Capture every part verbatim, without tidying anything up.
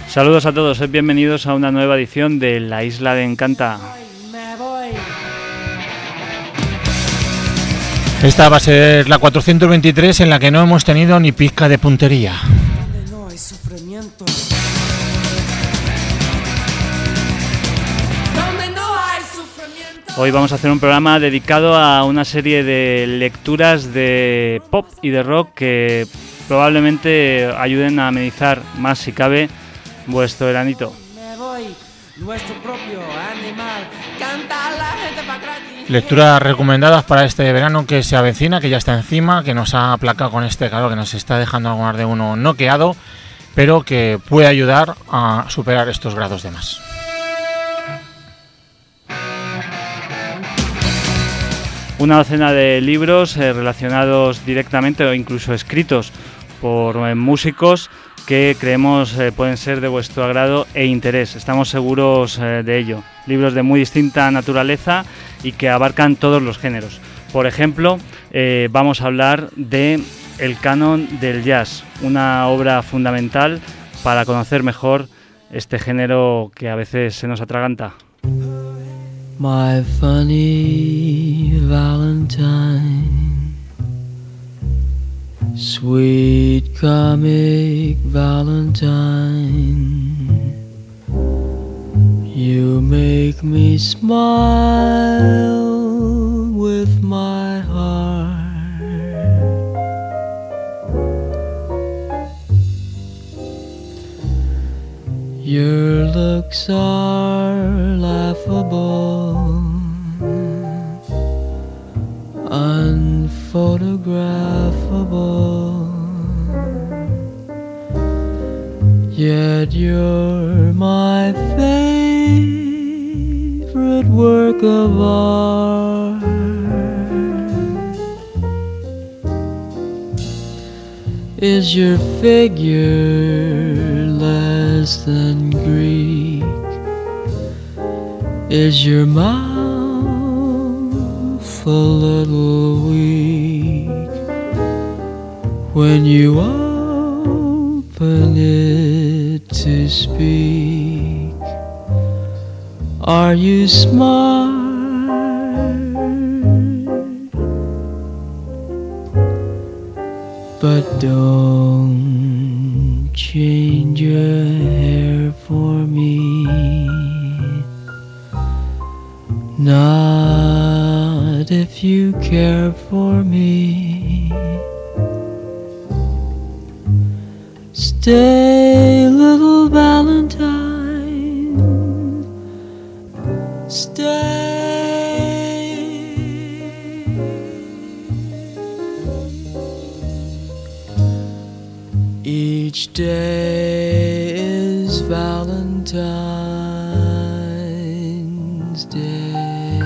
Saludos a todos, sed bienvenidos a una nueva edición de La Isla de Encanta. Esta va a ser la cuatrocientos veintitrés en la que no hemos tenido ni pizca de puntería. Hoy vamos a hacer un programa dedicado a una serie de lecturas de pop y de rock que probablemente ayuden a amenizar más, si cabe, vuestro veranito. Lecturas recomendadas para este verano que se avecina, que ya está encima, que nos ha aplacado con este calor que nos está dejando algunas de uno noqueado, pero que puede ayudar a superar estos grados de más. Una docena de libros eh, relacionados directamente o incluso escritos por eh, músicos que creemos eh, pueden ser de vuestro agrado e interés. Estamos seguros eh, de ello. Libros de muy distinta naturaleza y que abarcan todos los géneros. Por ejemplo, eh, vamos a hablar de El canon del jazz, una obra fundamental para conocer mejor este género que a veces se nos atraganta. My funny Valentine, sweet comic Valentine, you make me smile with my heart. Your looks are laughable, unphotographable, yet you're my favorite work of art. Is your figure less than Greek? Is your mouth a little weak when you open it to speak? Are you smart? But don't change your hair for me, not if you care for me. Stay, little Valentine, stay. Each day is Valentine's Day.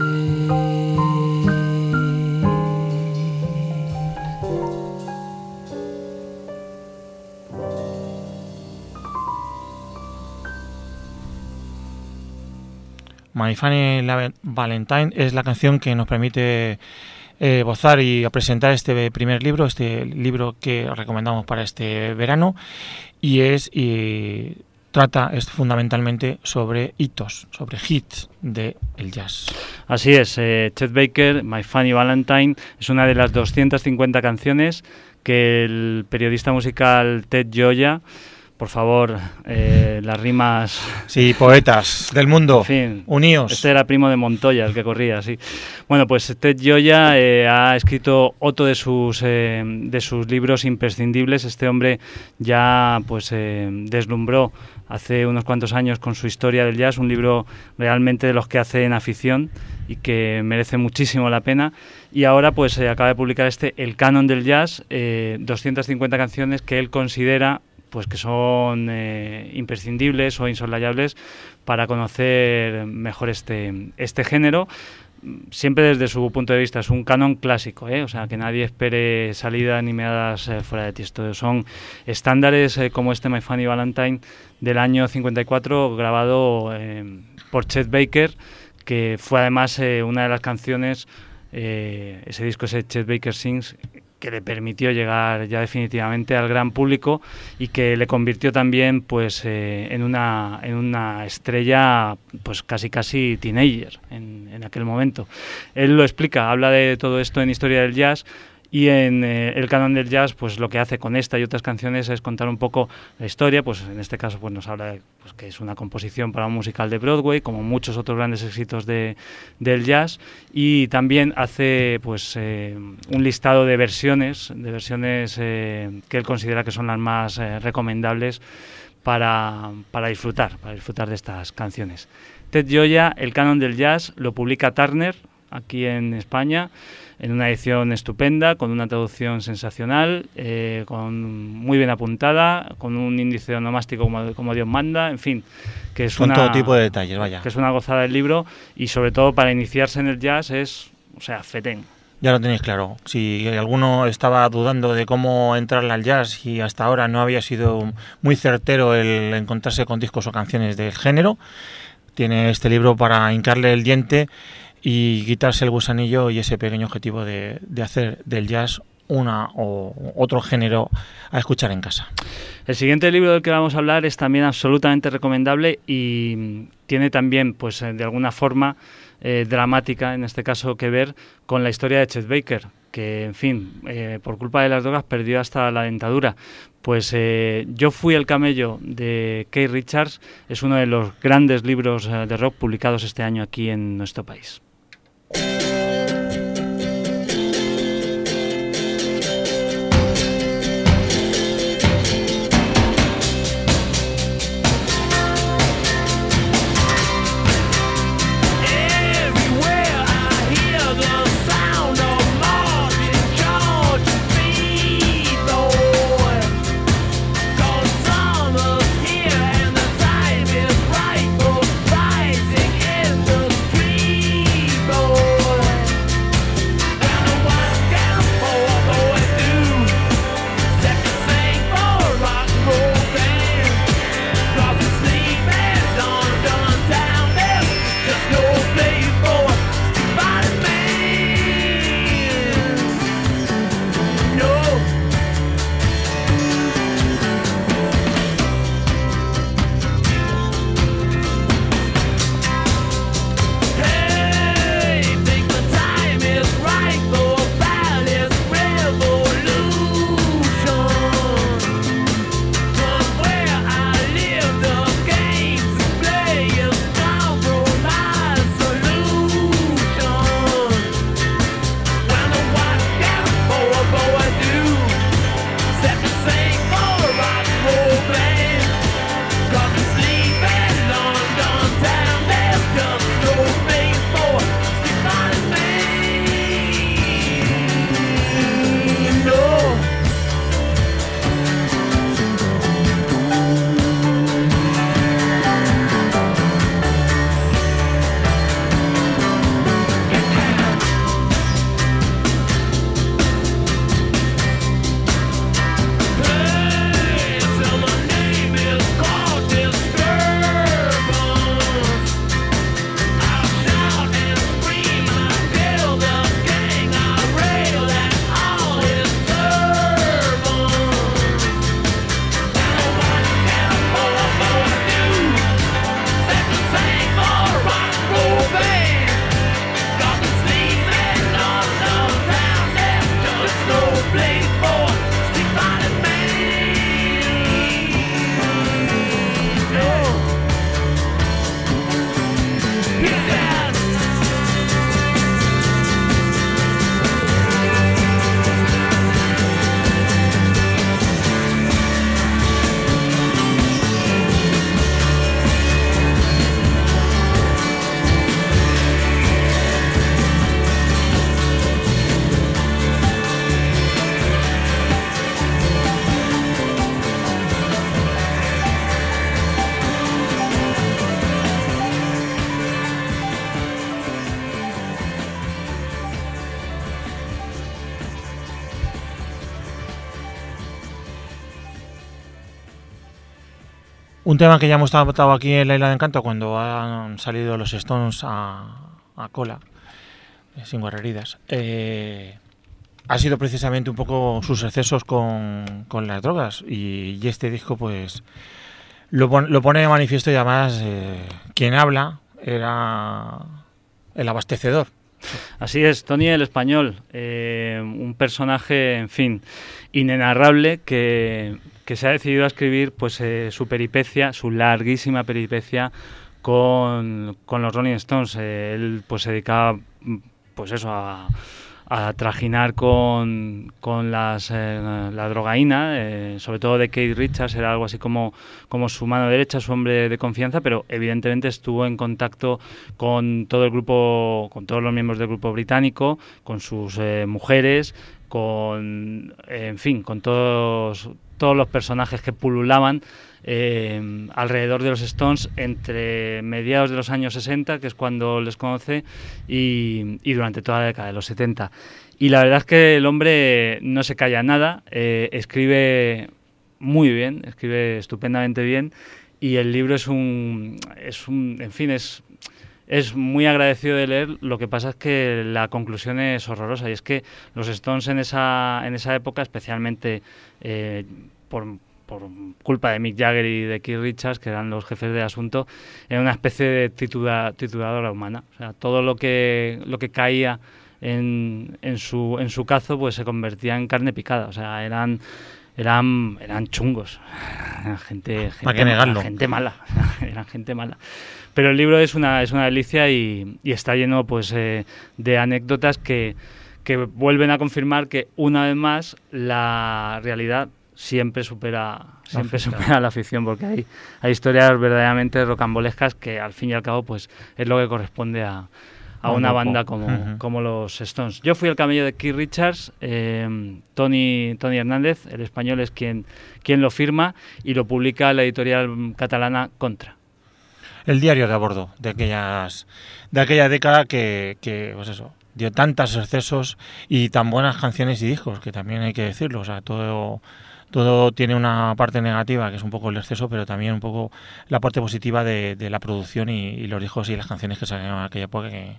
My Funny Valentine es la canción que nos permite Eh, bozar y a presentar este primer libro, este libro que recomendamos para este verano, y es y trata es fundamentalmente sobre hitos, sobre hits del jazz. Así es, eh, Chet Baker, My Funny Valentine, es una de las doscientas cincuenta canciones que el periodista musical Ted Gioia, por favor, eh, las rimas... Sí, poetas del mundo, en fin, uníos. Este era primo de Montoya, el que corría, sí. Bueno, pues Ted Gioia eh, ha escrito otro de sus eh, de sus libros imprescindibles. Este hombre ya pues eh, deslumbró hace unos cuantos años con su historia del jazz, un libro realmente de los que hace en afición y que merece muchísimo la pena. Y ahora pues eh, acaba de publicar este El canon del jazz, eh, doscientas cincuenta canciones que él considera pues que son eh, imprescindibles o insoslayables para conocer mejor este, este género, siempre desde su punto de vista. Es un canon clásico, ¿eh? O sea, que nadie espere salidas ni meadas eh, fuera de tiesto. Son estándares eh, como este My Funny Valentine del año cincuenta y cuatro, grabado eh, por Chet Baker, que fue además eh, una de las canciones, eh, ese disco, ese Chet Baker Sings, que le permitió llegar ya definitivamente al gran público y que le convirtió también pues eh, en una en una estrella pues casi casi teenager en, en aquel momento. Él lo explica, habla de todo esto en Historia del Jazz. Y en eh, el canon del jazz, pues lo que hace con esta y otras canciones es contar un poco la historia. Pues en este caso, pues nos habla de pues, que es una composición para un musical de Broadway, como muchos otros grandes éxitos de, del jazz. Y también hace pues eh, un listado de versiones, de versiones eh, que él considera que son las más eh, recomendables para, para disfrutar, para disfrutar de estas canciones. Ted Gioia, el canon del jazz, lo publica Turner aquí en España, en una edición estupenda, con una traducción sensacional, eh, con muy bien apuntada, con un índice onomástico como, como Dios manda, en fin, que es con una, todo tipo de detalles, vaya. Que es una gozada del libro y sobre todo para iniciarse en el jazz es, o sea, fetén. Ya lo tenéis claro. Si alguno estaba dudando de cómo entrar al jazz y hasta ahora no había sido muy certero el encontrarse con discos o canciones del género, tiene este libro para hincarle el diente y quitarse el gusanillo y ese pequeño objetivo de, de hacer del jazz una o otro género a escuchar en casa. El siguiente libro del que vamos a hablar es también absolutamente recomendable y tiene también, pues de alguna forma eh, dramática, en este caso, que ver con la historia de Chet Baker, que, en fin, eh, por culpa de las drogas perdió hasta la dentadura. Pues eh, Yo fui el camello de Keith Richards es uno de los grandes libros eh, de rock publicados este año aquí en nuestro país. Un tema que ya hemos tratado aquí en La Isla de Encanto cuando han salido los Stones a, a cola, sin guarreridas. Eh, ha sido precisamente un poco sus excesos con, con las drogas, y, y este disco pues lo, pon, lo pone de manifiesto, y además eh, quien habla era el abastecedor. Así es, Tony el Español, eh, un personaje, en fin, inenarrable que, que se ha decidido a escribir pues eh, su peripecia, su larguísima peripecia con, con los Rolling Stones. Eh, él pues se dedicaba pues eso a, a trajinar con, con las, eh, la drogaína, eh, sobre todo de Keith Richards, era algo así como, como su mano derecha, su hombre de confianza, pero evidentemente estuvo en contacto con todo el grupo, con todos los miembros del grupo británico, con sus eh, mujeres, con, eh, en fin, con todos, todos los personajes que pululaban Eh, alrededor de los Stones entre mediados de los años sesenta, que es cuando les conoce, y, y durante toda la década de los setenta. Y la verdad es que el hombre no se calla nada, eh, escribe muy bien, escribe estupendamente bien, y el libro es un, es un en fin, es... Es muy agradecido de leer. Lo que pasa es que la conclusión es horrorosa, y es que los Stones en esa, en esa época, especialmente eh, por... por culpa de Mick Jagger y de Keith Richards, que eran los jefes de asunto, era una especie de tritura, trituradora humana. O sea, todo lo que lo que caía en, en su en su cazo pues se convertía en carne picada. O sea, eran eran eran chungos, eran gente, gente, ¿Para qué negarlo? gente mala, eran gente mala. Pero el libro es una es una delicia, y, y está lleno pues eh, de anécdotas que que vuelven a confirmar que una vez más la realidad siempre supera siempre la supera la ficción, porque hay, hay historias verdaderamente rocambolescas que al fin y al cabo pues es lo que corresponde a, a una banda como, uh-huh. como los Stones. Yo fui el camello de Keith Richards, eh, Tony, Tony Hernández, el español, es quien, quien lo firma, y lo publica la editorial catalana Contra. El diario de a bordo de aquellas de aquella década que, que pues eso, dio tantos excesos y tan buenas canciones y discos, que también hay que decirlo. O sea, todo Todo tiene una parte negativa, que es un poco el exceso, pero también un poco la parte positiva de, de la producción y, y los discos y las canciones que salieron en aquella época, que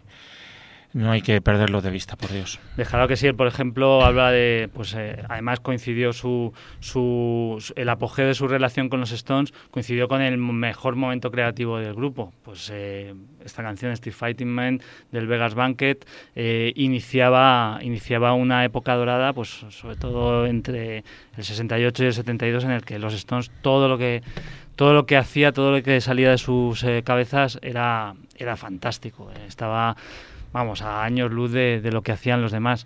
no hay que perderlos de vista, por Dios. Déjalo que sí, él, por ejemplo, habla de, pues eh, además coincidió su, su, su el apogeo de su relación con los Stones, coincidió con el mejor momento creativo del grupo. Pues eh, esta canción, Street Fighting Man, del Vegas Banquet, eh, iniciaba, iniciaba una época dorada, pues sobre todo entre el sesenta y ocho y el setenta y dos, en el que los Stones, todo lo que todo lo que hacía, todo lo que salía de sus eh, cabezas era, era fantástico. Eh, estaba... vamos, a años luz de, de lo que hacían los demás.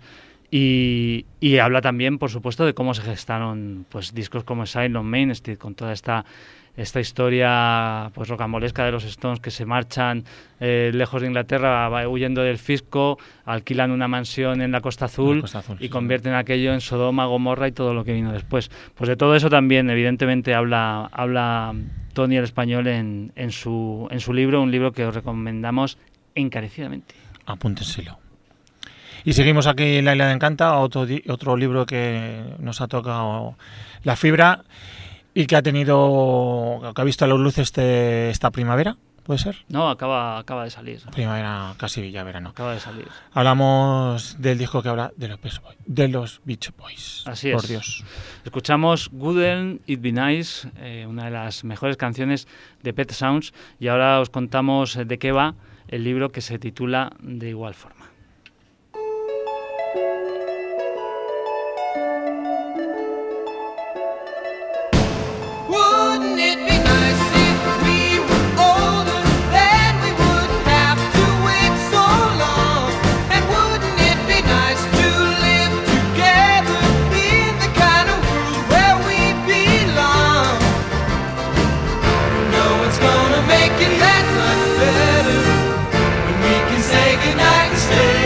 Y, y habla también, por supuesto, de cómo se gestaron pues discos como Silent Main Street, con toda esta esta historia pues rocambolesca de los Stones, que se marchan eh, lejos de Inglaterra, va huyendo del fisco, alquilan una mansión en la Costa Azul, la Costa Azul y sí, convierten sí. aquello en Sodoma, Gomorra y todo lo que vino después. Pues de todo eso también, evidentemente, habla habla Tony el Español en, en, su, en su libro, un libro que os recomendamos encarecidamente. Apúntenselo. Y seguimos aquí en La Isla de Encanta, otro, otro libro que nos ha tocado la fibra y que ha tenido, que ha visto a la luz este, esta primavera, ¿puede ser? No, acaba, acaba de salir. Primavera, casi ya verano. Acaba de salir. Hablamos del disco que habla de los Beach Boys. De los Beach Boys. Así Por es. Dios. Escuchamos Wouldn't It Be Nice, eh, una de las mejores canciones de Pet Sounds, y ahora os contamos de qué va el libro, que se titula de igual forma. Make it that much better when we can say goodnight and stay.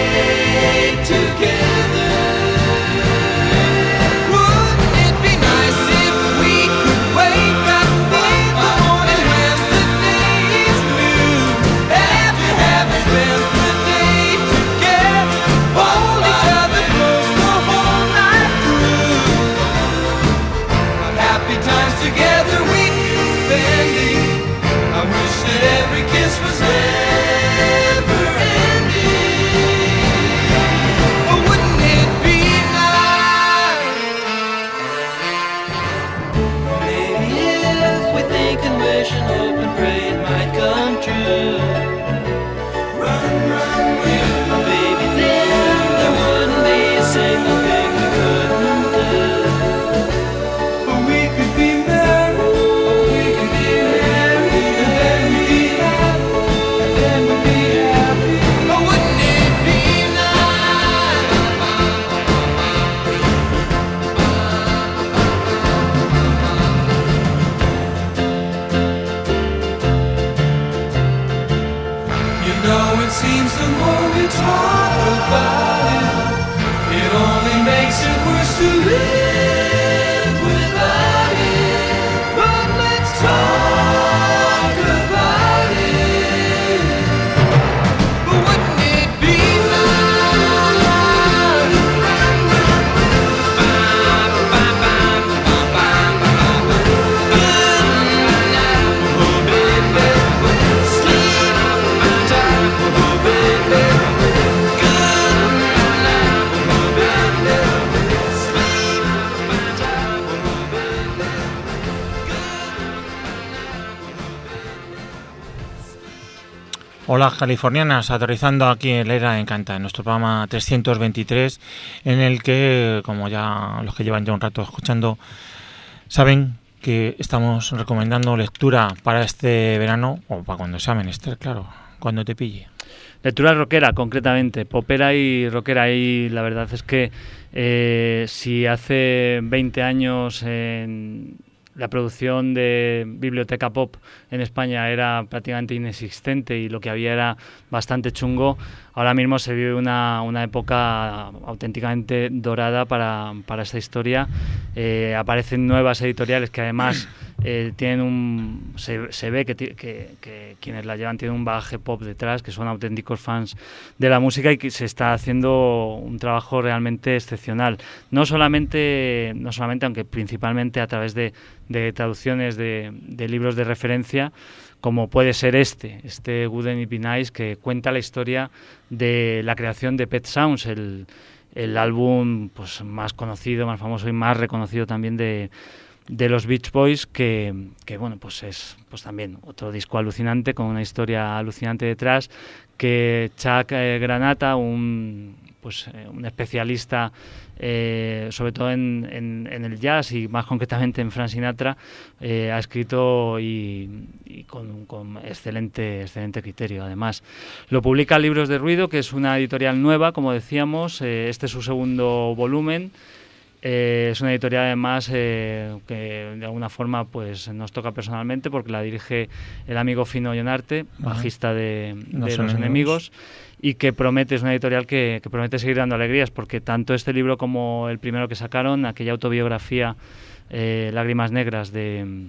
Hola californianas, aterrizando aquí en La Isla Encanta, en nuestro programa trescientos veintitrés, en el que, como ya los que llevan ya un rato escuchando, saben que estamos recomendando lectura para este verano, o para cuando sea menester, claro, cuando te pille. Lectura rockera, concretamente, popera y rockera. Y la verdad es que eh, si hace veinte años en la producción de biblioteca pop en España era prácticamente inexistente y lo que había era bastante chungo, ahora mismo se vive una, una época auténticamente dorada para, para esta historia. Eh, aparecen nuevas editoriales que además eh, tienen un se, se ve que, que, que quienes la llevan tienen un bagaje pop detrás, que son auténticos fans de la música y que se está haciendo un trabajo realmente excepcional. No solamente, no solamente aunque principalmente a través de, de traducciones de, de libros de referencia, como puede ser este, este Wouldn't It Be Nice, que cuenta la historia de la creación de Pet Sounds, el, el álbum pues más conocido, más famoso y más reconocido también de, de los Beach Boys, que, que bueno, pues es pues también otro disco alucinante, con una historia alucinante detrás, que Chuck eh, Granata, un pues eh, un especialista eh, sobre todo en, en, en el jazz y más concretamente en Frank Sinatra, eh, ha escrito y, y con, con excelente excelente criterio. Además, lo publica Libros de Ruido, que es una editorial nueva, como decíamos. Eh, este es su segundo volumen. Eh, es una editorial además eh, que de alguna forma pues nos toca personalmente, porque la dirige el amigo Fino Ionarte, bajista de, de Los, Los Enemigos, y que promete, es una editorial que, que promete seguir dando alegrías, porque tanto este libro como el primero que sacaron, aquella autobiografía eh, Lágrimas Negras de,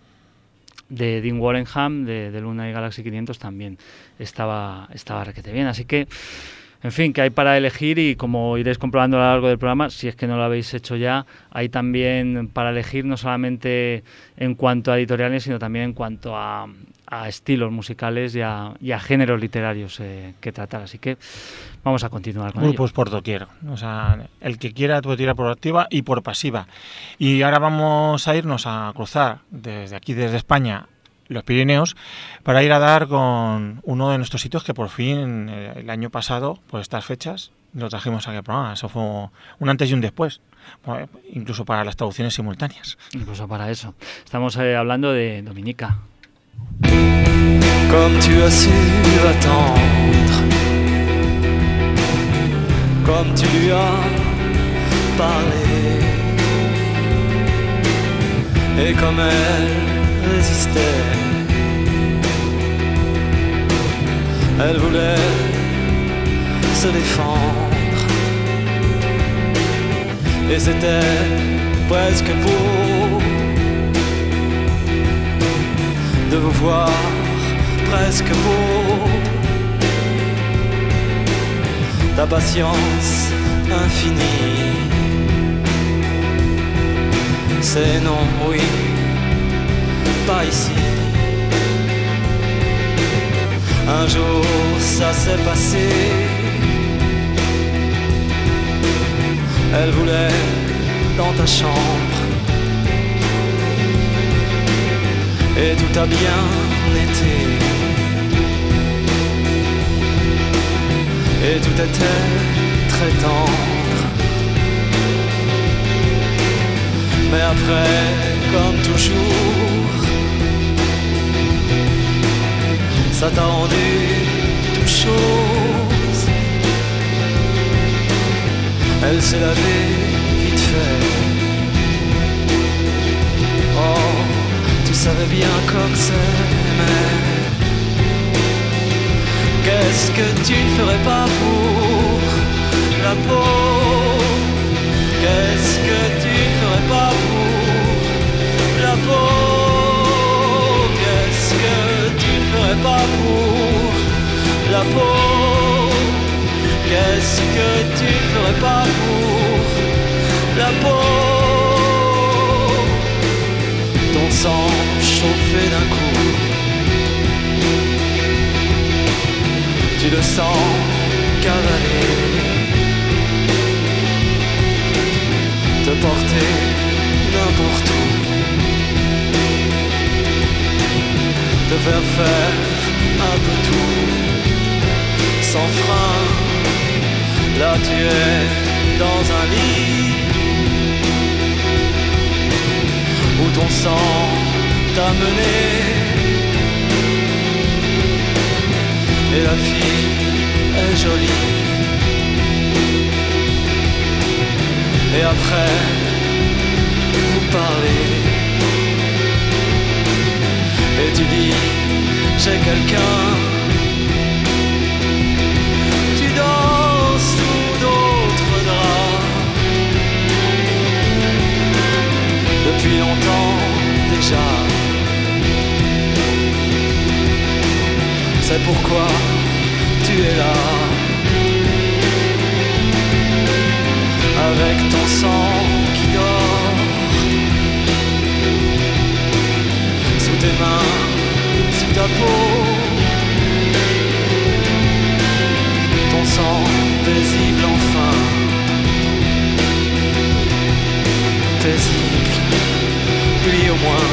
de Dean Warrenham, de, de Luna y Galaxy quinientos, también estaba, estaba requete bien. Así que, en fin, que hay para elegir, y como iréis comprobando a lo largo del programa, si es que no lo habéis hecho ya, hay también para elegir, no solamente en cuanto a editoriales, sino también en cuanto a, a estilos musicales y a, y a géneros literarios eh, que tratar. Así que vamos a continuar con Grupos ello. por doquier. O sea, el que quiera puede tirar por activa y por pasiva. Y ahora vamos a irnos a cruzar desde aquí, desde España, los Pirineos, para ir a dar con uno de nuestros sitios que por fin el año pasado, por estas fechas, lo trajimos aquí al programa. Eso fue un antes y un después, incluso para las traducciones simultáneas. Incluso para eso. Estamos eh, hablando de Dominica. Comme tu as su attendre, comme tu lui as parlé, et comme elle résistait, elle voulait se défendre, et c'était presque beau de vous voir, presque beau, ta patience infinie. C'est non, oui, pas ici. Un jour ça s'est passé, elle voulait dans ta chambre, et tout a bien été, et tout était très tendre. Mais après, comme toujours, ça t'a rendu toute chose. Elle s'est lavée vite fait. Oh, tu savais bien comme c'est, mais qu'est-ce que tu ne ferais pas pour la peau? Qu'est-ce que tu ne ferais pas pour la peau? Qu'est-ce que tu ne ferais pas pour la peau? Qu'est-ce que tu ne ferais pas pour la peau? Ton sang chauffé d'un coup, tu le sens cavaler, te porter n'importe où, te faire faire un peu tout. sans frein. Là tu es dans un lit où ton sang t'a mené. Et la fille est jolie. Et après, vous parlez. Et tu dis, j'ai quelqu'un. Tu dors sous d'autres draps. Depuis longtemps déjà. C'est pourquoi tu es là. Avec ton sang qui dort sous tes mains, sous ta peau. Ton sang paisible enfin. Paisible, lui au moins.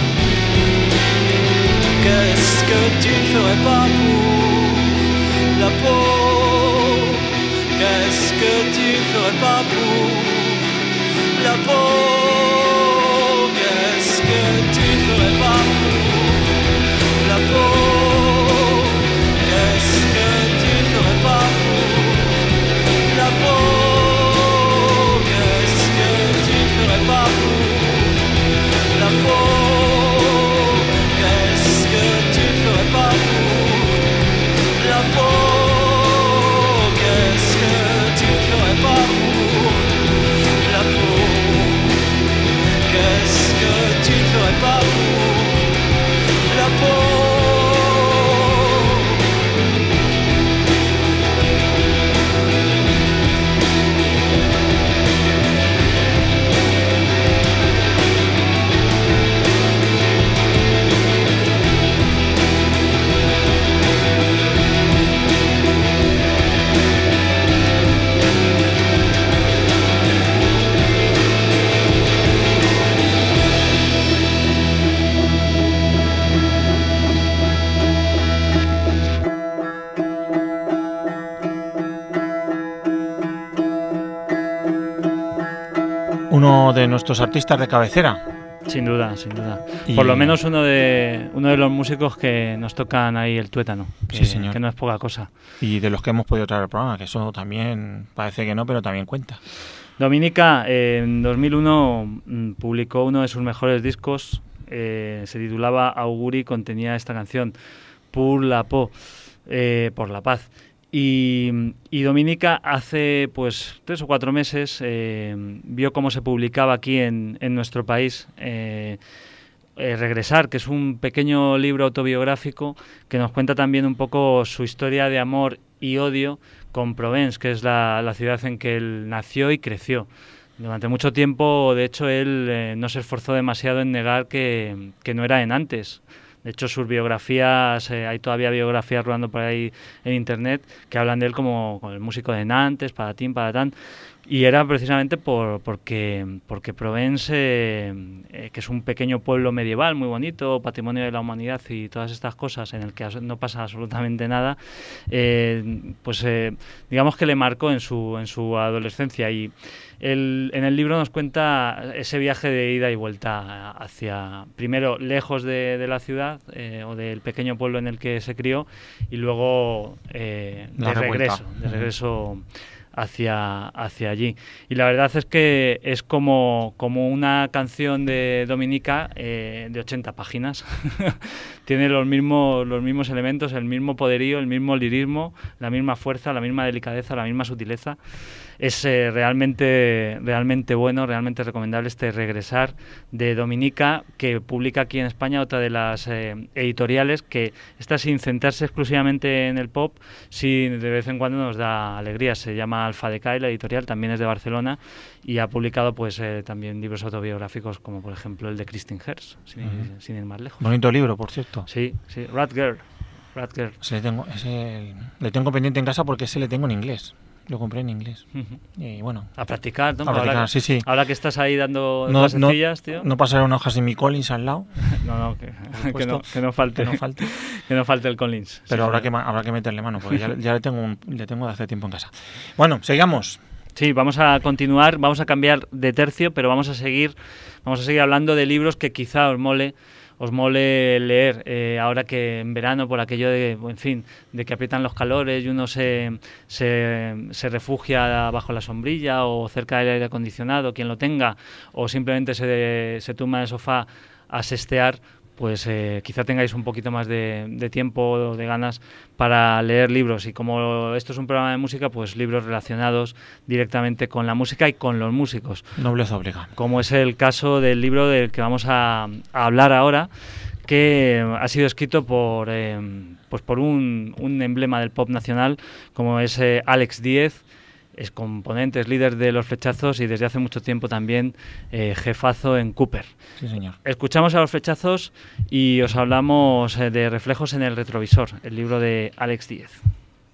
Qu'est-ce que tu ne ferais pas pour la peau? Qu'est-ce que tu ne ferais pas pour la peau? Qu'est-ce que tu ne ferais pas pour la peau? Qu'est-ce que tu ne ferais pas pour la peau? Qu'est-ce que tu ne ferais pas pour la peau? Qu'est-ce que tu ne ferais pas pour la peau? Qu'est-ce que tu ne ferais pas pour la peau? Qu'est-ce que tu ne ferais pas pour la peau? Uno de nuestros artistas de cabecera. Sin duda, sin duda. Y... Por lo menos uno de uno de los músicos que nos tocan ahí el tuétano, que, sí, señor. Que no es poca cosa. Y de los que hemos podido traer al programa, que eso también parece que no, pero también cuenta. Dominica eh, en dos mil uno mm, publicó uno de sus mejores discos, eh, se titulaba Auguri, contenía esta canción, Pour la Peau, eh, por la paz. Y, y Dominica hace pues tres o cuatro meses eh, vio cómo se publicaba aquí en, en nuestro país eh, eh, Regresar, que es un pequeño libro autobiográfico que nos cuenta también un poco su historia de amor y odio con Provence, que es la, la ciudad en que él nació y creció. Durante mucho tiempo, de hecho, él eh, no se esforzó demasiado en negar que, que no era de Nantes. De hecho, sus biografías, eh, hay todavía biografías rodando por ahí en internet que hablan de él como, como el músico de Nantes, patatín, patatán. Y era precisamente por, porque, porque Provence, eh, que es un pequeño pueblo medieval muy bonito, patrimonio de la humanidad y todas estas cosas en el que no pasa absolutamente nada, eh, pues eh, digamos que le marcó en su, en su adolescencia. Y el, en el libro nos cuenta ese viaje de ida y vuelta hacia, primero lejos de, de la ciudad eh, o del pequeño pueblo en el que se crió, y luego eh, de regreso, de regreso hacia, hacia allí. Y la verdad es que es como, como una canción de Dominica eh, de ochenta páginas. Tiene los mismos, los mismos elementos, el mismo poderío, el mismo lirismo, la misma fuerza, la misma delicadeza, la misma sutileza. Es eh, realmente, realmente bueno, realmente recomendable este Regresar de Dominica, que publica aquí en España otra de las eh, editoriales, que está sin centrarse exclusivamente en el pop, sí de vez en cuando nos da alegría. Se llama Alfa Decay, la editorial, también es de Barcelona, y ha publicado pues eh, también libros autobiográficos, como por ejemplo el de Kristin Herz, sin, uh-huh. sin ir más lejos. Bonito libro, por cierto. Sí, sí, Rat Girl. Rat Girl. Ese le, tengo, ese le tengo pendiente en casa porque ese le tengo en inglés. lo compré en inglés. Uh-huh. Y bueno, a practicar, ¿no? A practicar, ahora, sí, sí. Ahora que estás ahí dando no, clasecillas, no, tío. No pasar una hoja sin mi Collins al lado. No, no, que, que, no, que no falte. Que no falte. Que no falte el Collins. Pero sí, habrá, sí. que, habrá que meterle mano, porque ya, ya le, tengo un, le tengo de hace tiempo en casa. Bueno, sigamos. Sí, vamos a continuar, vamos a cambiar de tercio, pero vamos a seguir, vamos a seguir hablando de libros que quizá os mole. os mole leer, eh, ahora que en verano, por aquello de, en fin, de que aprietan los calores y uno se, se, se refugia bajo la sombrilla o cerca del aire acondicionado, quien lo tenga, o simplemente se, se tumba en el sofá a sestear, pues eh, quizá tengáis un poquito más de, de tiempo o de ganas para leer libros. Y como esto es un programa de música, pues libros relacionados directamente con la música y con los músicos. Nobleza obliga. Como es el caso del libro del que vamos a, a hablar ahora, que ha sido escrito por, eh, pues por un, un emblema del pop nacional, como es eh, Alex Díez, es componente, es líder de Los Flechazos y desde hace mucho tiempo también eh, jefazo en Cooper. Sí, señor. Escuchamos a Los Flechazos y os hablamos eh, de Reflejos en el retrovisor, el libro de Alex Díez.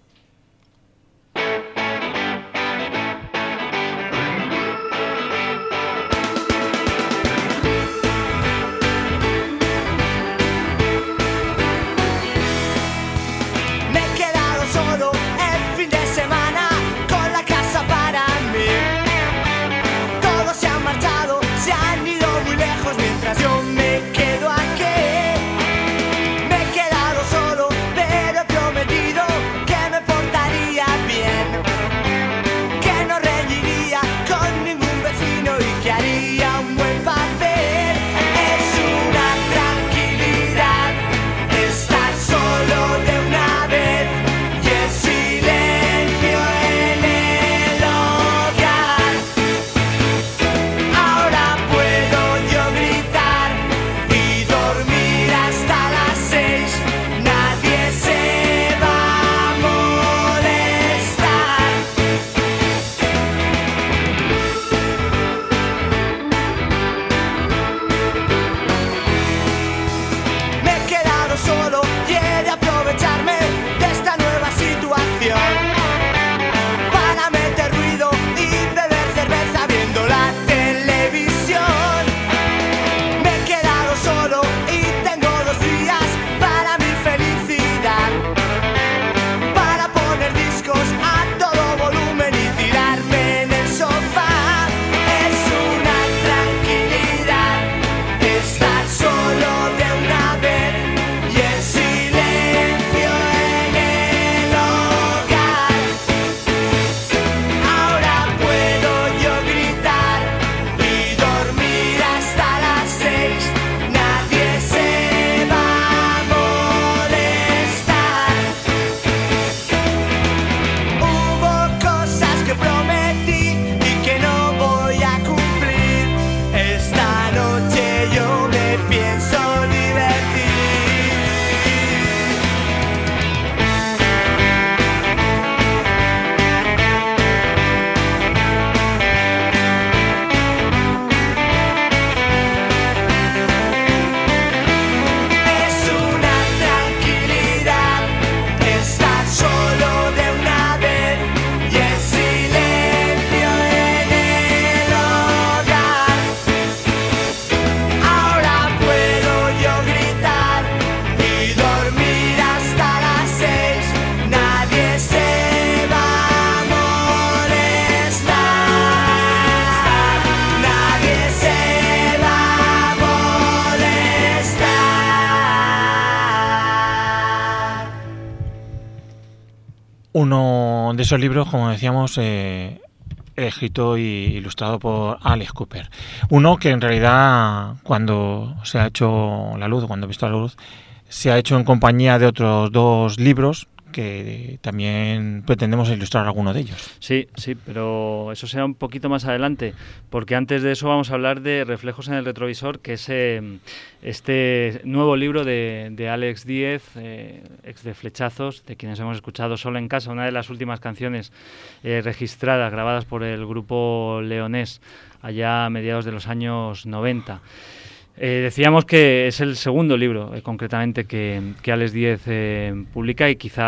Uno de esos libros, como decíamos, eh, escrito y ilustrado por Alex Cooper. Uno que en realidad, cuando se ha hecho la luz, cuando he visto la luz, se ha hecho en compañía de otros dos libros que también pretendemos ilustrar alguno de ellos. Sí, sí, pero eso será un poquito más adelante, porque antes de eso vamos a hablar de Reflejos en el retrovisor, que es eh, este nuevo libro de, de Alex Díez, eh, ex de Flechazos, de quienes hemos escuchado Solo en Casa, una de las últimas canciones eh, registradas, grabadas por el grupo leonés allá a mediados de los años noventa. Eh, decíamos que es el segundo libro, eh, concretamente, que, que Alex Díez eh, publica y quizá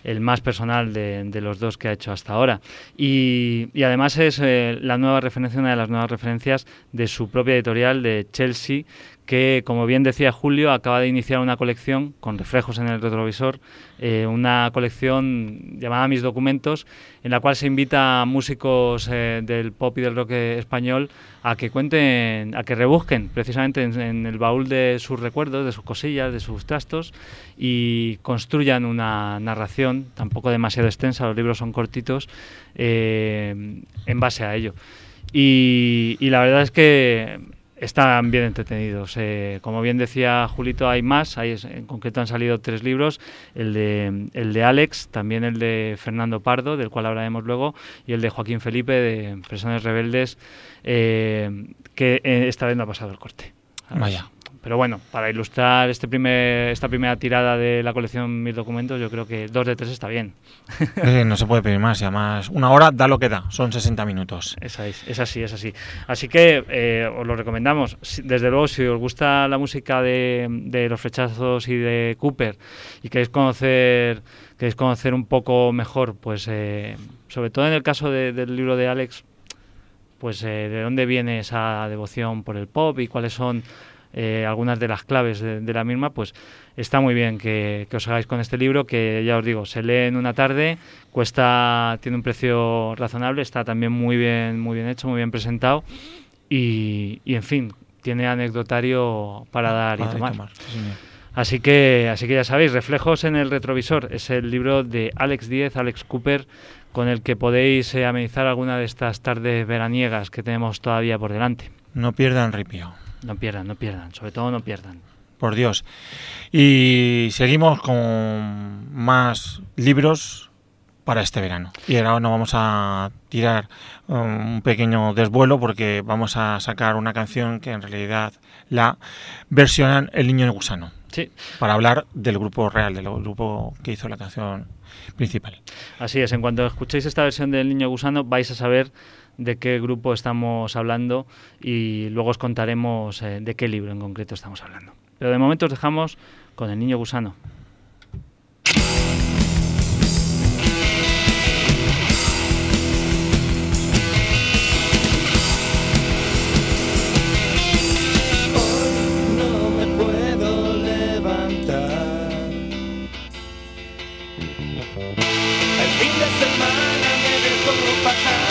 el más personal de, de los dos que ha hecho hasta ahora. Y, y además es eh, la nueva referencia, una de las nuevas referencias de su propia editorial de Chelsea, que, como bien decía Julio, acaba de iniciar una colección con reflejos en el retrovisor, eh, una colección llamada Mis Documentos, en la cual se invita a músicos eh, del pop y del rock español a que cuenten, a que rebusquen precisamente en, en el baúl de sus recuerdos, de sus cosillas, de sus trastos, y construyan una narración, tampoco demasiado extensa, los libros son cortitos, eh, en base a ello. Y, y la verdad es que están bien entretenidos. Eh, como bien decía Julito, hay más. Hay, en concreto han salido tres libros. El de, el de Alex, también el de Fernando Pardo, del cual hablaremos luego, y el de Joaquín Felipe, de Personas Rebeldes, eh, que eh, esta vez no ha pasado el corte. Vaya. Pero bueno, para ilustrar este primer, esta primera tirada de la colección Mis Documentos, yo creo que dos de tres está bien. Eh, no se puede pedir más, y además una hora da lo que da, son sesenta minutos. Esa es, es así, es así. Así que eh, os lo recomendamos. Desde luego, si os gusta la música de, de Los Flechazos y de Cooper y queréis conocer, queréis conocer un poco mejor, pues eh, sobre todo en el caso de, del libro de Alex, pues eh, de dónde viene esa devoción por el pop y cuáles son Eh, algunas de las claves de, de la misma, pues está muy bien que, que os hagáis con este libro, que ya os digo, se lee en una tarde, cuesta, tiene un precio razonable, está también muy bien, muy bien hecho, muy bien presentado y, y en fin, tiene anecdotario para dar para y tomar. tomar sí, así que, así que ya sabéis, Reflejos en el retrovisor es el libro de Alex Díez, Alex Cooper, con el que podéis eh, amenizar alguna de estas tardes veraniegas que tenemos todavía por delante. No pierdan ripio. No pierdan, no pierdan, sobre todo no pierdan. Por Dios. Y seguimos con más libros para este verano. Y ahora nos vamos a tirar um, un pequeño desvuelo porque vamos a sacar una canción que en realidad la versionan El Niño Gusano. Sí. Para hablar del grupo real, del grupo que hizo la canción principal. Así es, en cuanto escuchéis esta versión del Niño Gusano vais a saber de qué grupo estamos hablando y luego os contaremos eh, de qué libro en concreto estamos hablando. Pero de momento os dejamos con El Niño Gusano. Hoy no me puedo levantar. El fin de semana me dejó fatal.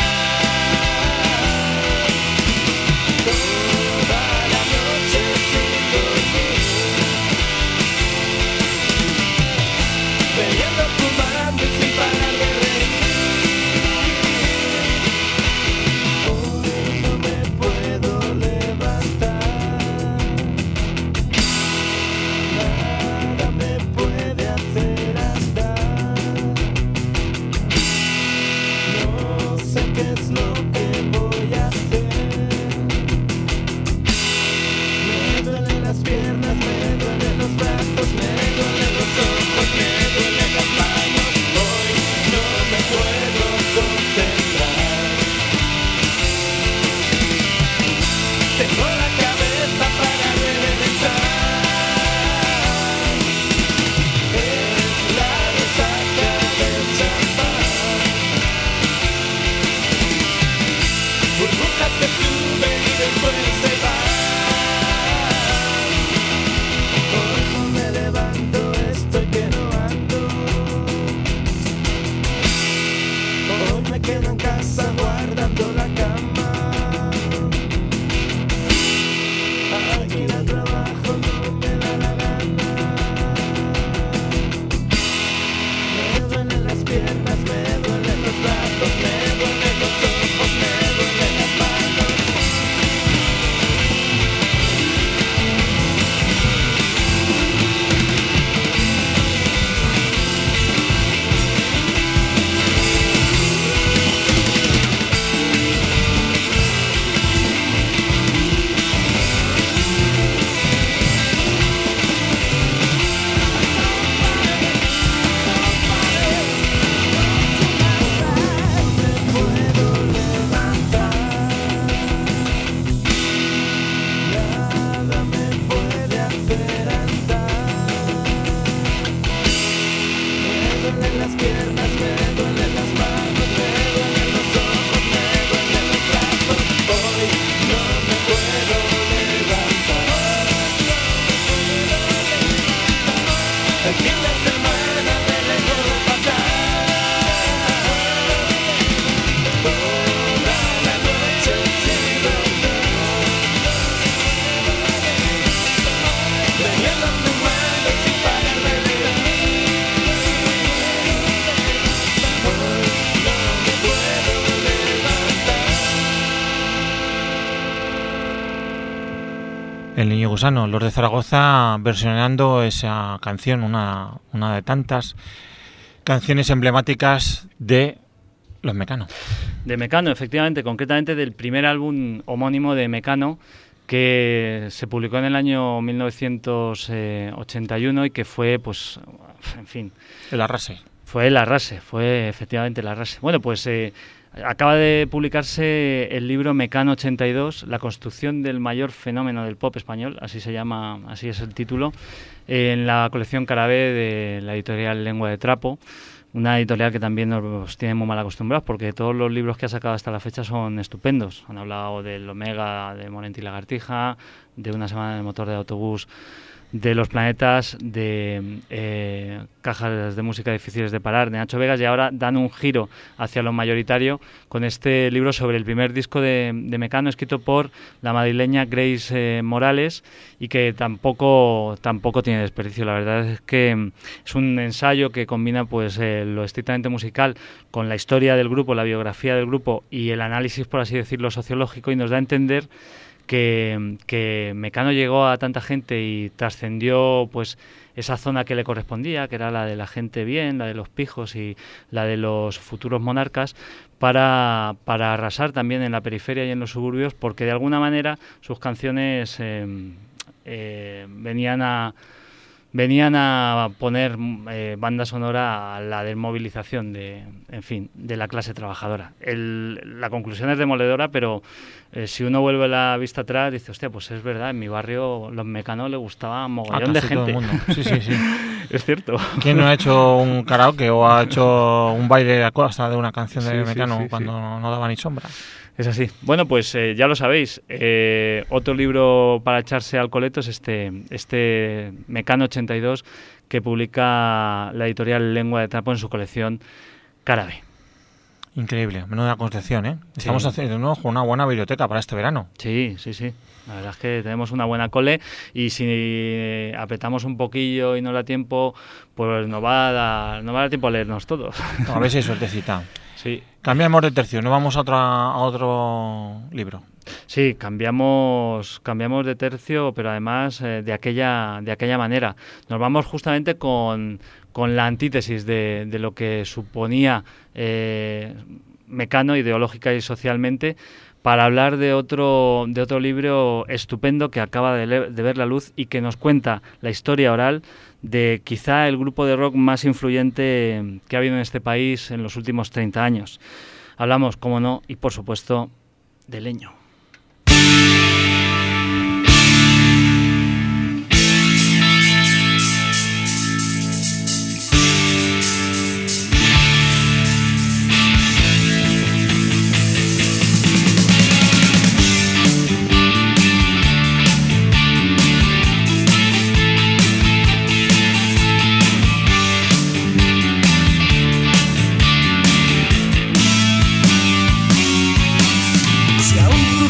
El Niño Gusano, los de Zaragoza versionando esa canción, una, una de tantas canciones emblemáticas de los Mecano. De Mecano, efectivamente, concretamente del primer álbum homónimo de Mecano, que se publicó en el año mil novecientos ochenta y uno y que fue, pues, en fin... El arrase. Fue el arrase, fue efectivamente el arrase. Bueno, pues eh, acaba de publicarse el libro Mecano ochenta y dos, la construcción del mayor fenómeno del pop español, así se llama, así es el título, en la colección Carabé de la editorial Lengua de Trapo. Una editorial que también nos tiene muy mal acostumbrados, porque todos los libros que ha sacado hasta la fecha son estupendos. Han hablado del Omega, de Morente y Lagartija, de Una semana en el motor de autobús, de Los planetas, de eh, Cajas de música difíciles de parar, de Nacho Vegas, y ahora dan un giro hacia lo mayoritario con este libro sobre el primer disco de, de Mecano, escrito por la madrileña Grace eh, Morales, y que tampoco tampoco tiene desperdicio. La verdad es que es un ensayo que combina pues eh, lo estrictamente musical con la historia del grupo, la biografía del grupo y el análisis, por así decirlo, sociológico, y nos da a entender que, que Mecano llegó a tanta gente y trascendió pues esa zona que le correspondía, que era la de la gente bien, la de los pijos y la de los futuros monarcas, para, para arrasar también en la periferia y en los suburbios, porque de alguna manera sus canciones eh, eh, venían a venían a poner eh, banda sonora a la desmovilización de, en fin, de la clase trabajadora. El, la conclusión es demoledora, pero eh, si uno vuelve la vista atrás, dice, hostia, pues es verdad, en mi barrio los Mecanos le gustaba mogollón de gente. Todo el mundo. Sí, sí, sí. Es cierto. ¿Quién no ha hecho un karaoke o ha hecho un baile a costa de una canción de sí, Mecano sí, sí, cuando sí. no daba ni sombra? Es así. Bueno, pues eh, ya lo sabéis. Eh, otro libro para echarse al coleto es este, este Mecano ochenta y dos, que publica la editorial Lengua de Trapo en su colección Carabé. Increíble, menuda concepción, ¿eh? Estamos Sí. haciendo una buena biblioteca para este verano. Sí, sí, sí. La verdad es que tenemos una buena cole, y si eh, apretamos un poquillo y no da tiempo, pues nos va a dar, nos va a dar tiempo a leernos todos. A ver si hay suertecita. Sí. Cambiamos de tercio, no vamos a, otra, a otro libro. Sí, cambiamos cambiamos de tercio, pero además eh, de aquella de aquella manera. Nos vamos justamente con, con la antítesis de, de lo que suponía eh, Mecano ideológica y socialmente, para hablar de otro de otro libro estupendo que acaba de, le- de ver la luz y que nos cuenta la historia oral de quizá el grupo de rock más influyente que ha habido en este país en los últimos treinta años. Hablamos, como no, y por supuesto, de Leño. Si aún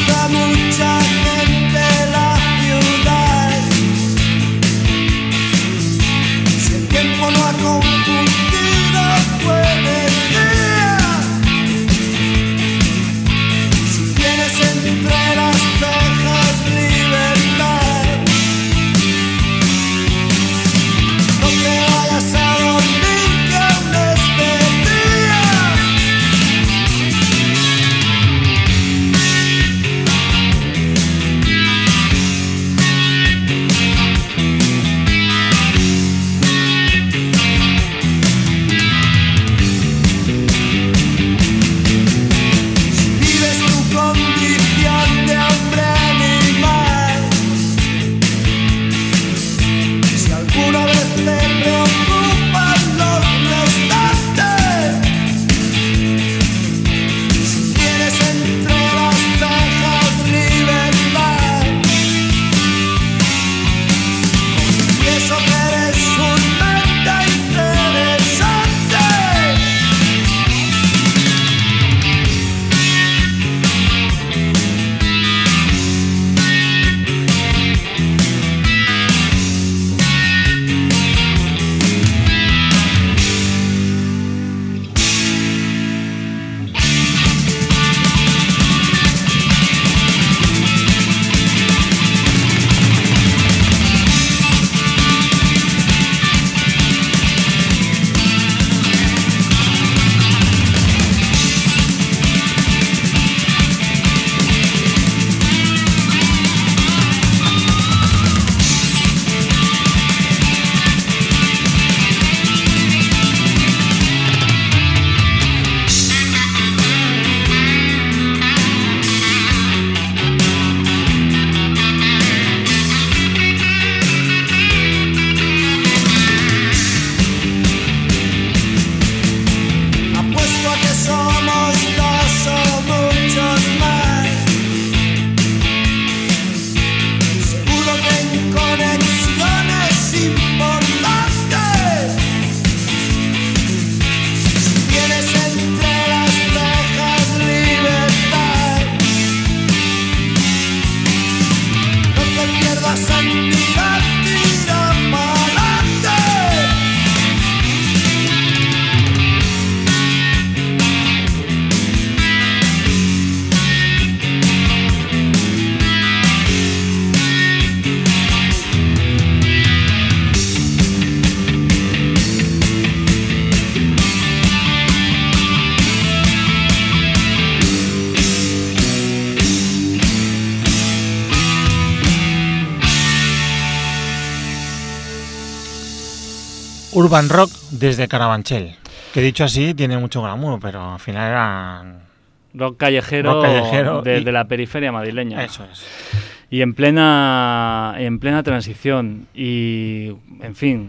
urban rock desde Carabanchel, que dicho así tiene mucho glamour, pero al final era rock callejero, rock callejero de, y... de la periferia madrileña. Eso es. Y en plena, en plena transición y, en fin,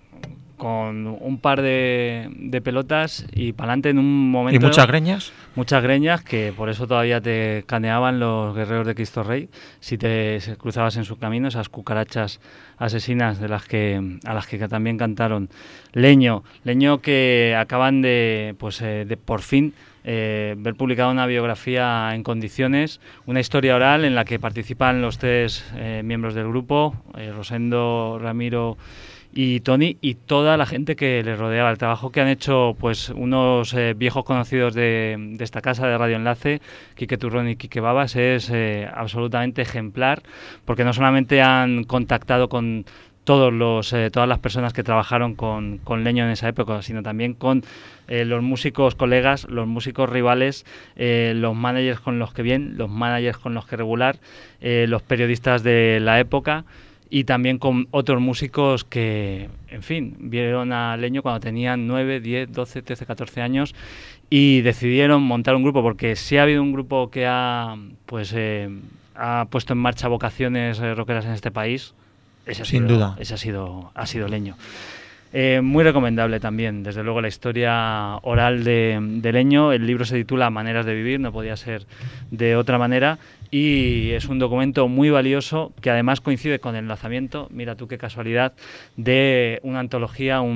con un par de, de pelotas y para adelante en un momento... ¿Y muchas greñas? Muchas greñas, que por eso todavía te caneaban los guerreros de Cristo Rey si te cruzabas en su camino, esas cucarachas asesinas de las que a las que también cantaron. Leño, Leño que acaban de, pues, eh, de por fin eh, ver publicada una biografía en condiciones, una historia oral en la que participan los tres eh, miembros del grupo, eh, Rosendo, Ramiro y Tony, y toda la gente que les rodeaba. El trabajo que han hecho pues unos eh, viejos conocidos de, de esta casa de Radio Enlace, Quique Turrón y Quique Babas, es eh, absolutamente ejemplar, porque no solamente han contactado con todos los eh, todas las personas que trabajaron con, con Leño en esa época, sino también con eh, los músicos colegas, los músicos rivales, eh, los managers con los que bien, los managers con los que regular, eh, los periodistas de la época, y también con otros músicos que, en fin, vieron a Leño cuando tenían nueve, diez, doce, trece, catorce años y decidieron montar un grupo, porque sí ha habido un grupo que ha, pues, eh, ha puesto en marcha vocaciones eh, rockeras en este país. Ese ha Sin sido, duda. Ese ha sido, ha sido Leño. Eh, muy recomendable también, desde luego, la historia oral de, de Leño. El libro se titula Maneras de vivir, no podía ser de otra manera, y es un documento muy valioso que además coincide con el lanzamiento, mira tú qué casualidad, de una antología, un,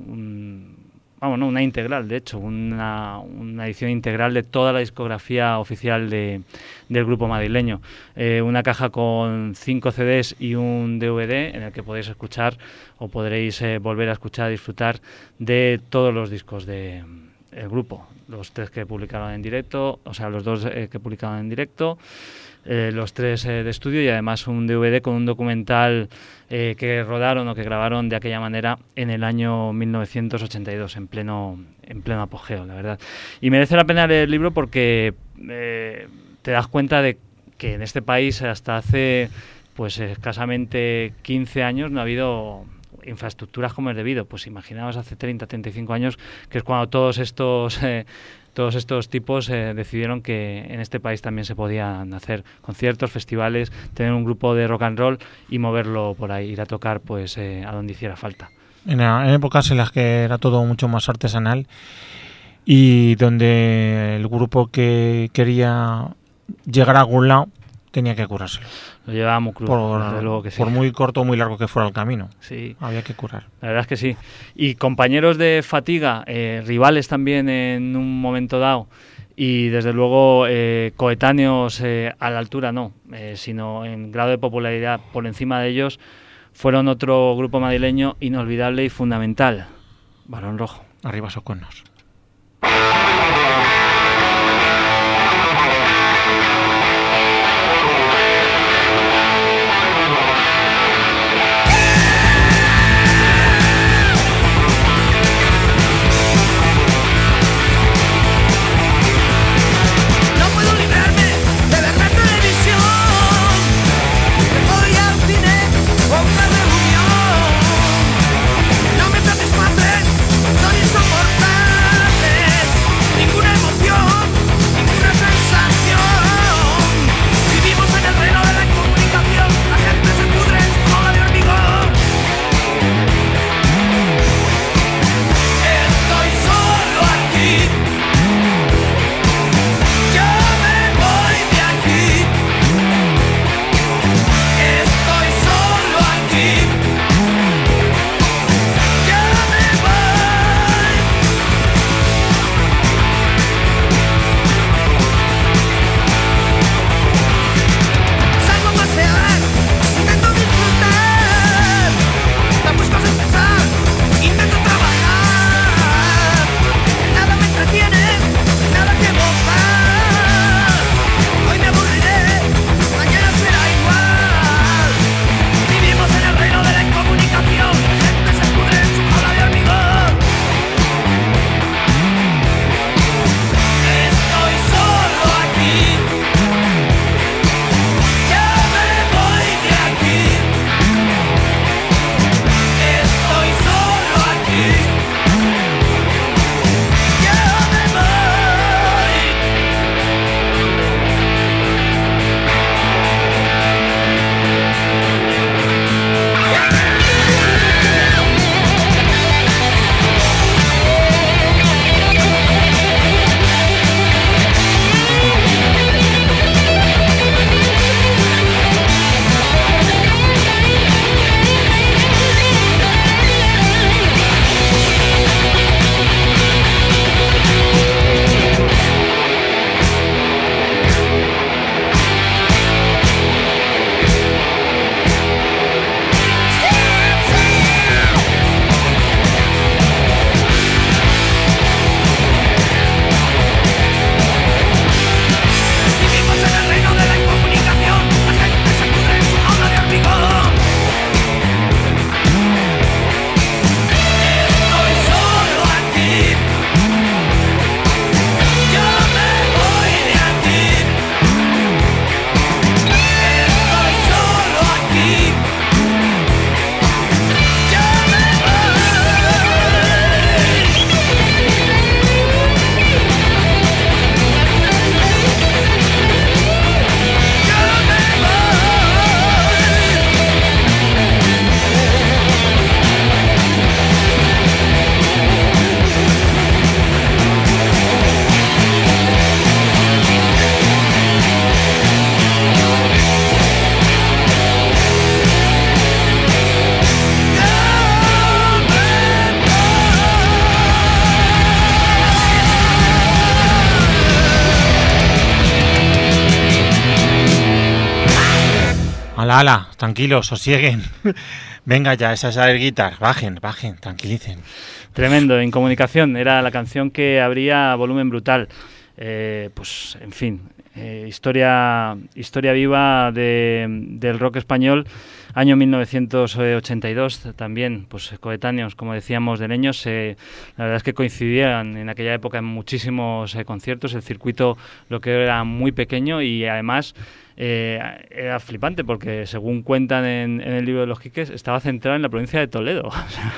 un, vamos, no, una integral, de hecho, una, una edición integral de toda la discografía oficial de, del grupo madrileño. Eh, una caja con cinco C Ds y un D V D en el que podéis escuchar o podréis eh, volver a escuchar, disfrutar de todos los discos de el grupo, los tres que publicaron en directo, o sea, los dos eh, que publicaron en directo, eh, los tres eh, de estudio, y además un D V D con un documental eh, que rodaron o que grabaron de aquella manera en el año mil novecientos ochenta y dos, en pleno en pleno apogeo, la verdad. Y merece la pena leer el libro porque eh, te das cuenta de que en este país hasta hace pues escasamente quince años no ha habido infraestructuras como es debido. Pues imaginaos hace treinta, treinta y cinco años, que es cuando todos estos eh, todos estos tipos eh, decidieron que en este país también se podían hacer conciertos, festivales, tener un grupo de rock and roll y moverlo por ahí, ir a tocar pues eh, a donde hiciera falta. En, en épocas en las que era todo mucho más artesanal y donde el grupo que quería llegar a algún lado tenía que curárselo. Lo llevaba muy crudo, por, desde luego que sí. Por muy corto o muy largo que fuera el camino. Sí. Había que curar. La verdad es que sí. Y compañeros de fatiga, eh, rivales también en un momento dado, y desde luego eh, coetáneos eh, a la altura no, eh, sino en grado de popularidad por encima de ellos, fueron otro grupo madrileño inolvidable y fundamental, Barón Rojo. Arriba Socornos. Ninguna Ala, ala, tranquilos, sosieguen. Venga ya, esas air guitars, bajen, bajen, tranquilicen. Tremendo, Incomunicación, era la canción que abría Volumen Brutal. Eh, pues, en fin, eh, historia historia viva de, del rock español, año mil novecientos ochenta y dos, también, pues coetáneos, como decíamos, de Leños. Eh, la verdad es que coincidían en aquella época en muchísimos eh, conciertos, el circuito lo que era muy pequeño y además eh, era flipante porque, según cuentan en, en el libro de los Quiques, estaba centrado en la provincia de Toledo.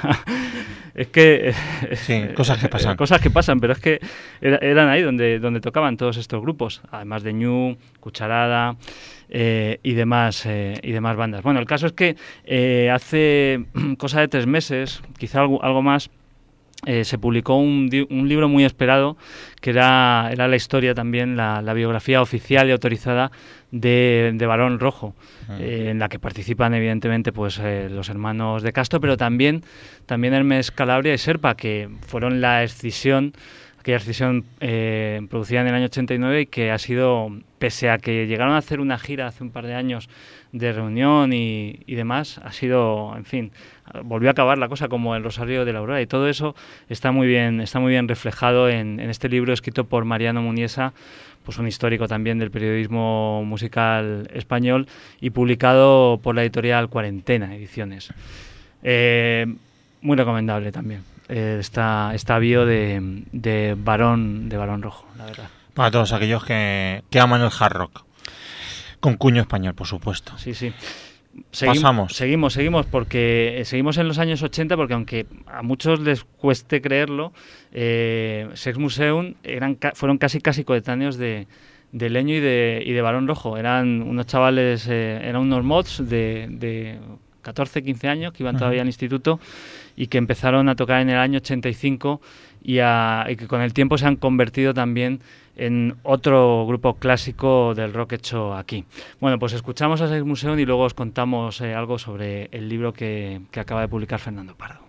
Es que... Sí, cosas que pasan. Cosas que pasan, pero es que era, eran ahí donde, donde tocaban todos estos grupos, además de Ñu, Cucharada eh, y, demás, eh, y demás bandas. Bueno, el caso es que eh, hace cosa de tres meses, quizá algo, algo más, eh, se publicó un, un libro muy esperado, que era, era la historia también, la, la biografía oficial y autorizada de, de Barón Rojo, uh-huh. eh, en la que participan evidentemente pues eh, los hermanos de Castro, pero también, también Hermes Calabria y Serpa, que fueron la escisión, aquella escisión eh, producida en el año ochenta y nueve y que ha sido, pese a que llegaron a hacer una gira hace un par de años de reunión y, y demás, ha sido, en fin, volvió a acabar la cosa como el Rosario de la Aurora, y todo eso está muy bien, está muy bien reflejado en, en este libro escrito por Mariano Muniesa, pues un histórico también del periodismo musical español, y publicado por la editorial Cuarentena Ediciones. Eh, muy recomendable también eh, esta, esta bio de, de Barón de Barón Rojo, la verdad. Para todos aquellos que, que aman el hard rock. Con cuño español, por supuesto. Sí, sí. Segui- Pasamos. Seguimos, seguimos, porque eh, seguimos en los años ochenta, porque aunque a muchos les cueste creerlo, eh, Sex Museum eran ca- fueron casi casi coetáneos de, de Leño y de, y de Barón Rojo. Eran unos chavales, eh, eran unos mods de, de catorce, quince años que iban uh-huh. todavía al instituto y que empezaron a tocar en el año ochenta y cinco y, a, y que con el tiempo se han convertido también en otro grupo clásico del rock hecho aquí. Bueno, pues escuchamos a Sex Museum y luego os contamos eh, algo sobre el libro que, que acaba de publicar Fernando Pardo.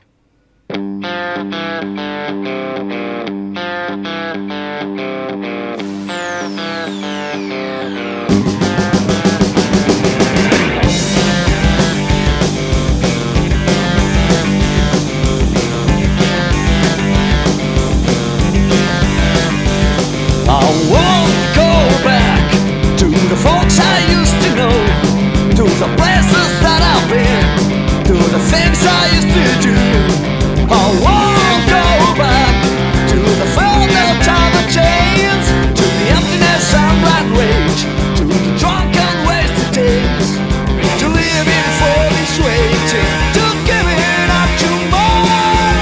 I won't go back to the folks I used to know, to the places that I've been, to the things I used to do. I won't go back to the further time of change, to the emptiness and blind rage, to the drunken wasted days, to living for this waiting, to giving up tomorrow.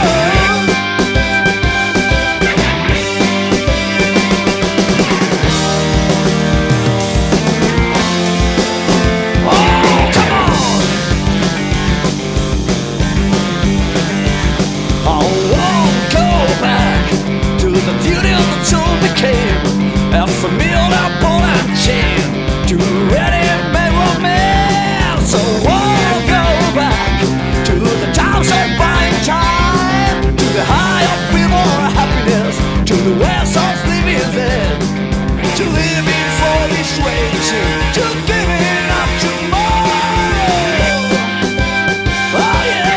A familiar ball and chain to ready-made romance. So won't go back to the times of buying time, to the high of pure happiness, to the west of living there, to living for this waiting, to giving up tomorrow. Oh yeah.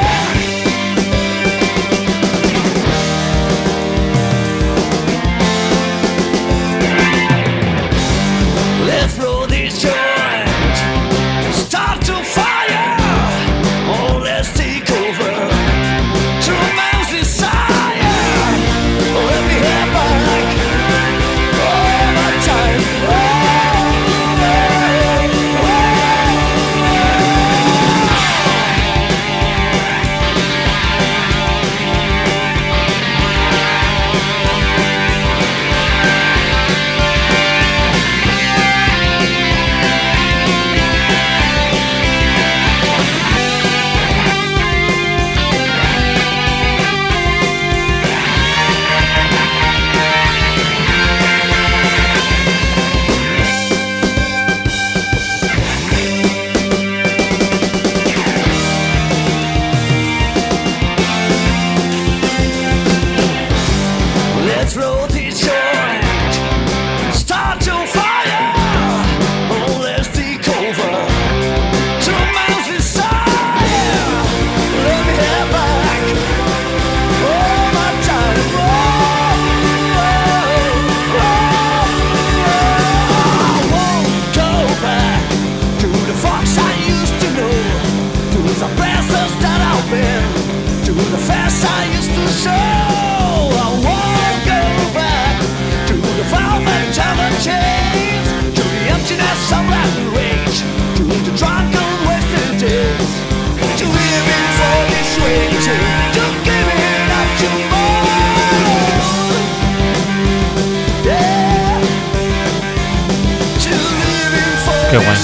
Let's blow this joint, start to fire. Oh, let's take over to man's desire. Let me have back all my time. Oh, Qué guay.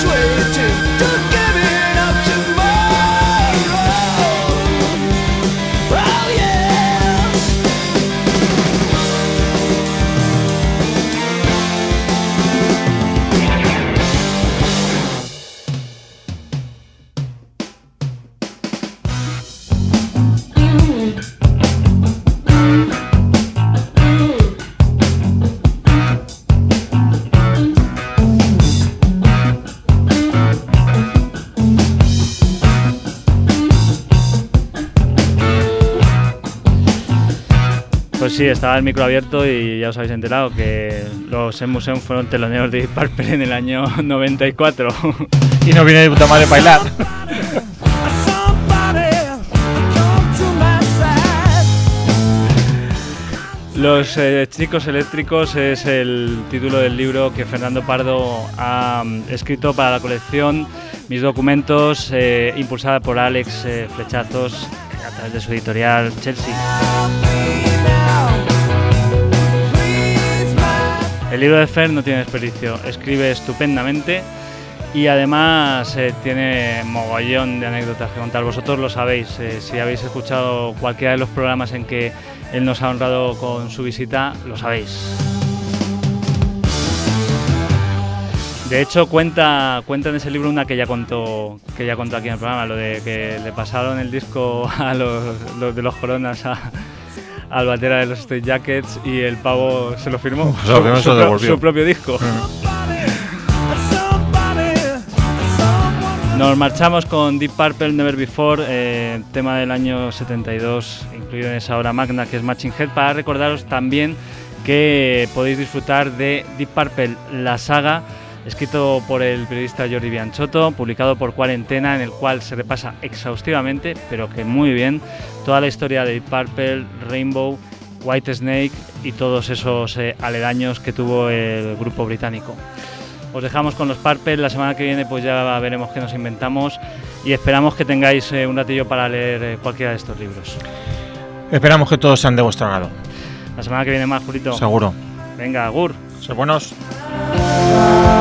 Pues sí, estaba el micro abierto y ya os habéis enterado que los M-Museum fueron teloneros de Deep Purple en el año noventa y cuatro. Y no viene de puta madre bailar. Los eh, chicos eléctricos es el título del libro que Fernando Pardo ha um, escrito para la colección Mis Documentos, eh, impulsada por Alex eh, Flechazos a través de su editorial Chelsea. El libro de Fer no tiene desperdicio, escribe estupendamente y además eh, tiene mogollón de anécdotas que contar. Vosotros lo sabéis, eh, si habéis escuchado cualquiera de los programas en que él nos ha honrado con su visita, lo sabéis. De hecho, cuenta, cuenta en ese libro una que ya contó, que ya contó aquí en el programa, lo de que le pasaron el disco a los, los de los Coronas a, al batera de los Straight Jackets y el pavo se lo firmó, se lo firmó, su, se lo su, devolvió. su propio disco. Nos marchamos con Deep Purple Never Before, eh, tema del año setenta y dos, incluido en esa obra magna que es Machine Head, para recordaros también que podéis disfrutar de Deep Purple, la saga, escrito por el periodista Jordi Bianchotto, publicado por Cuarentena, en el cual se repasa exhaustivamente, pero que muy bien, toda la historia de Deep Purple, Rainbow, Whitesnake y todos esos eh, aledaños que tuvo el grupo británico. Os dejamos con los Purple, la semana que viene pues ya veremos qué nos inventamos y esperamos que tengáis eh, un ratillo para leer eh, cualquiera de estos libros. Esperamos que todos sean de vuestro agrado. La semana que viene más, Julito. Seguro. Venga, agur. Sé buenos. Bye.